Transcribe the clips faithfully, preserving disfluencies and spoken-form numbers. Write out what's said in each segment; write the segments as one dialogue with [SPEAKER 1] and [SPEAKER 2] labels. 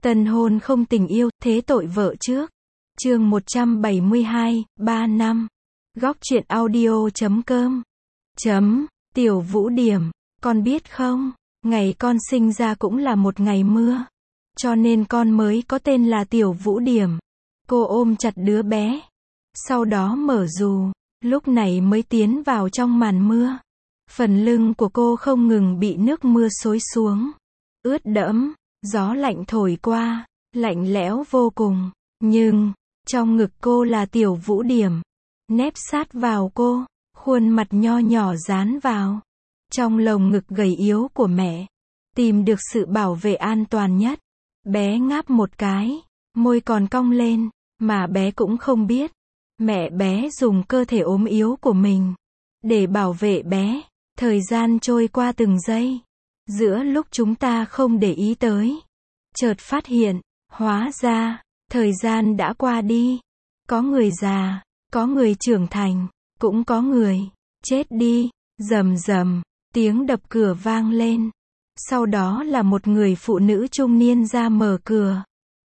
[SPEAKER 1] Tân hôn không tình yêu, thế tội vợ trước. Chương một trăm bảy mươi hai, ba năm. Góc truyện audio chấm com. Chấm, Tiểu Vũ Điểm, con biết không, ngày con sinh ra cũng là một ngày mưa. Cho nên con mới có tên là Tiểu Vũ Điểm. Cô ôm chặt đứa bé. Sau đó mở dù, lúc này mới tiến vào trong màn mưa. Phần lưng của cô không ngừng bị nước mưa xối xuống. Ướt đẫm, gió lạnh thổi qua, lạnh lẽo vô cùng. Nhưng, trong ngực cô là Tiểu Vũ Điểm. Nép sát vào cô, khuôn mặt nho nhỏ dán vào. Trong lồng ngực gầy yếu của mẹ. Tìm được sự bảo vệ an toàn nhất. Bé ngáp một cái, môi còn cong lên, mà bé cũng không biết. Mẹ bé dùng cơ thể ốm yếu của mình để bảo vệ bé. Thời gian trôi qua từng giây. Giữa lúc chúng ta không để ý tới, chợt phát hiện, hóa ra, thời gian đã qua đi. Có người già, có người trưởng thành, cũng có người chết đi. Rầm rầm, tiếng đập cửa vang lên. Sau đó là một người phụ nữ trung niên ra mở cửa.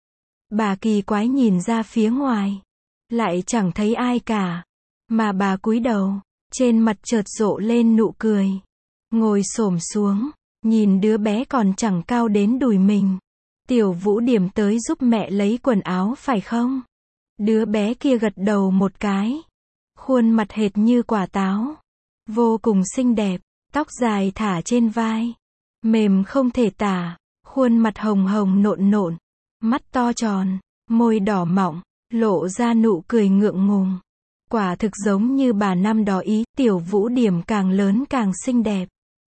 [SPEAKER 1] Bà kỳ quái nhìn ra phía ngoài, lại chẳng thấy ai cả, mà bà cúi đầu, trên mặt chợt rộ lên nụ cười. Ngồi xổm xuống, nhìn đứa bé còn chẳng cao đến đùi mình. Tiểu Vũ Điểm tới giúp mẹ lấy quần áo phải không? Đứa bé kia gật đầu một cái. Khuôn mặt hệt như quả táo. Vô cùng xinh đẹp, tóc dài thả trên vai. Mềm không thể tả, khuôn mặt hồng hồng nộn nộn. Mắt to tròn, môi đỏ mọng, lộ ra nụ cười ngượng ngùng. Quả thực giống như bà năm đó ý. Tiểu Vũ Điểm càng lớn càng xinh đẹp.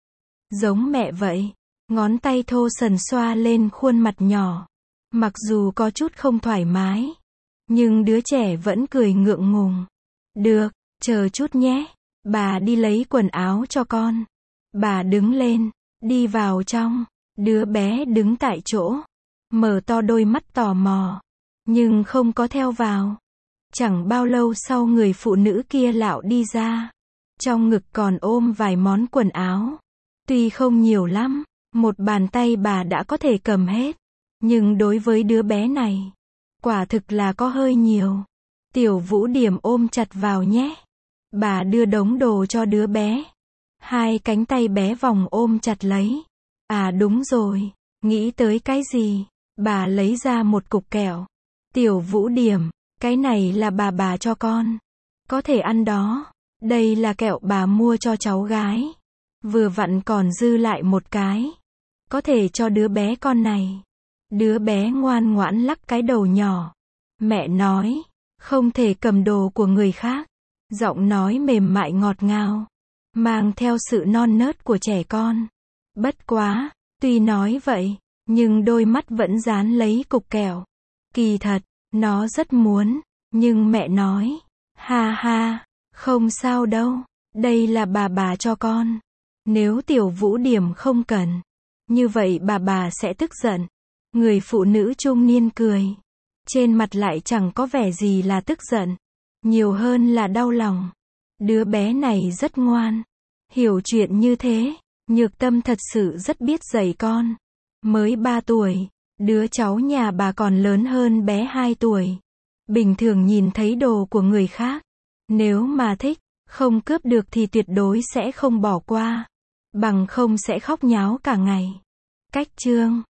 [SPEAKER 1] Giống mẹ vậy. Ngón tay thô sần xoa lên khuôn mặt nhỏ. Mặc dù có chút không thoải mái, nhưng đứa trẻ vẫn cười ngượng ngùng. Được, chờ chút nhé. Bà đi lấy quần áo cho con. Bà đứng lên, đi vào trong. Đứa bé đứng tại chỗ, mở to đôi mắt tò mò, nhưng không có theo vào. Chẳng bao lâu sau người phụ nữ kia lạo đi ra. Trong ngực còn ôm vài món quần áo. Tuy không nhiều lắm, một bàn tay bà đã có thể cầm hết. Nhưng đối với đứa bé này, quả thực là có hơi nhiều. Tiểu Vũ Điểm ôm chặt vào nhé. Bà đưa đống đồ cho đứa bé. Hai cánh tay bé vòng ôm chặt lấy. À đúng rồi, nghĩ tới cái gì? Bà lấy ra một cục kẹo. Tiểu Vũ Điểm, cái này là bà bà cho con. Có thể ăn đó. Đây là kẹo bà mua cho cháu gái. Vừa vặn còn dư lại một cái. Có thể cho đứa bé con này. Đứa bé ngoan ngoãn lắc cái đầu nhỏ. Mẹ nói, không thể cầm đồ của người khác. Giọng nói mềm mại ngọt ngào, mang theo sự non nớt của trẻ con. Bất quá, tuy nói vậy, nhưng đôi mắt vẫn dán lấy cục kẹo. Kỳ thật, nó rất muốn, nhưng mẹ nói, ha ha, không sao đâu, đây là bà bà cho con. Nếu Tiểu Vũ Điểm không cần, như vậy bà bà sẽ tức giận. Người phụ nữ trung niên cười. Trên mặt lại chẳng có vẻ gì là tức giận. Nhiều hơn là đau lòng. Đứa bé này rất ngoan. Hiểu chuyện như thế. Nhược Tâm thật sự rất biết dạy con. Mới ba tuổi. Đứa cháu nhà bà còn lớn hơn bé hai tuổi. Bình thường nhìn thấy đồ của người khác, nếu mà thích, không cướp được thì tuyệt đối sẽ không bỏ qua. Bằng không sẽ khóc nháo cả ngày. Cách chương